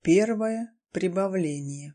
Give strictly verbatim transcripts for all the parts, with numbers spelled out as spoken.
Первое прибавление.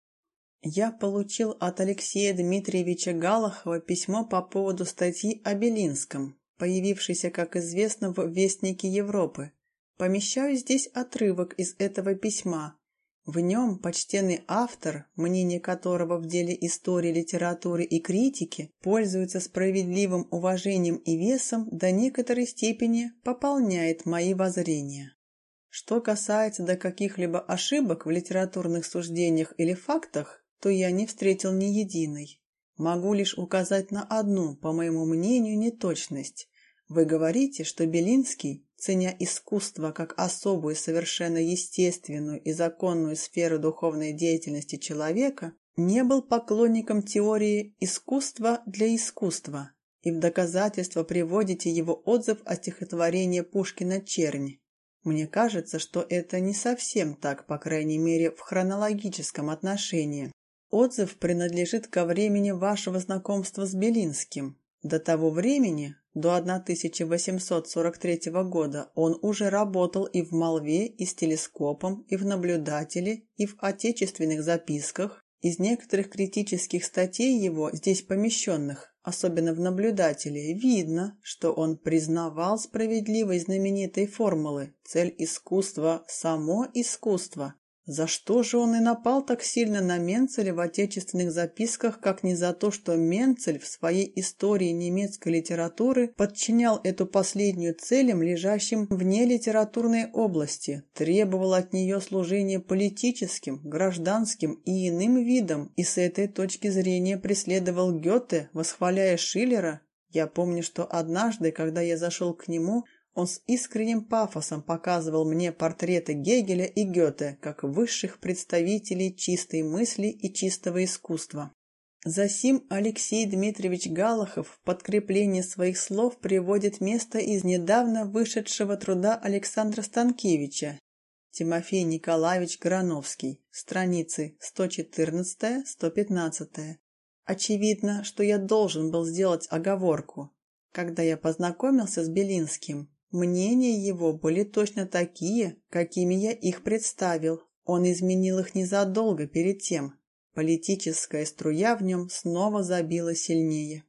Я получил от Алексея Дмитриевича Галахова письмо по поводу статьи о Белинском, появившейся, как известно, в Вестнике Европы. Помещаю здесь отрывок из этого письма. В нем почтенный автор, мнение которого в деле истории, литературы и критики пользуется справедливым уважением и весом, до некоторой степени пополняет мои воззрения. Что касается до каких-либо ошибок в литературных суждениях или фактах, то я не встретил ни единой. Могу лишь указать на одну, по моему мнению, неточность. Вы говорите, что Белинский, ценя искусство как особую, совершенно естественную и законную сферу духовной деятельности человека, не был поклонником теории «искусства для искусства», и в доказательство приводите его отзыв о стихотворении Пушкина «Чернь». Мне кажется, что это не совсем так, по крайней мере, в хронологическом отношении. Отзыв принадлежит ко времени вашего знакомства с Белинским. До того времени, до тысяча восемьсот сорок третьего года, он уже работал и в молве, и с телескопом, и в наблюдателе, и в отечественных записках. Из некоторых критических статей его, здесь помещенных, особенно в наблюдателе, видно, что он признавал справедливость знаменитой формулы «цель искусства – само искусство». За что же он и напал так сильно на Менцеля в отечественных записках, как не за то, что Менцель в своей истории немецкой литературы подчинял эту последнюю целям, лежащим вне литературной области, требовал от нее служения политическим, гражданским и иным видам, и с этой точки зрения преследовал Гёте, восхваляя Шиллера? Я помню, что однажды, когда я зашел к нему, он с искренним пафосом показывал мне портреты Гегеля и Гёте как высших представителей чистой мысли и чистого искусства. Засим Алексей Дмитриевич Галахов в подкрепление своих слов приводит место из недавно вышедшего труда Александра Станкевича «Тимофей Николаевич Грановский», страницы сто четырнадцать - сто пятнадцать. Очевидно, что я должен был сделать оговорку. Когда я познакомился с Белинским, мнения его были точно такие, какими я их представил. Он изменил их незадолго перед тем. Политическая струя в нем снова забила сильнее.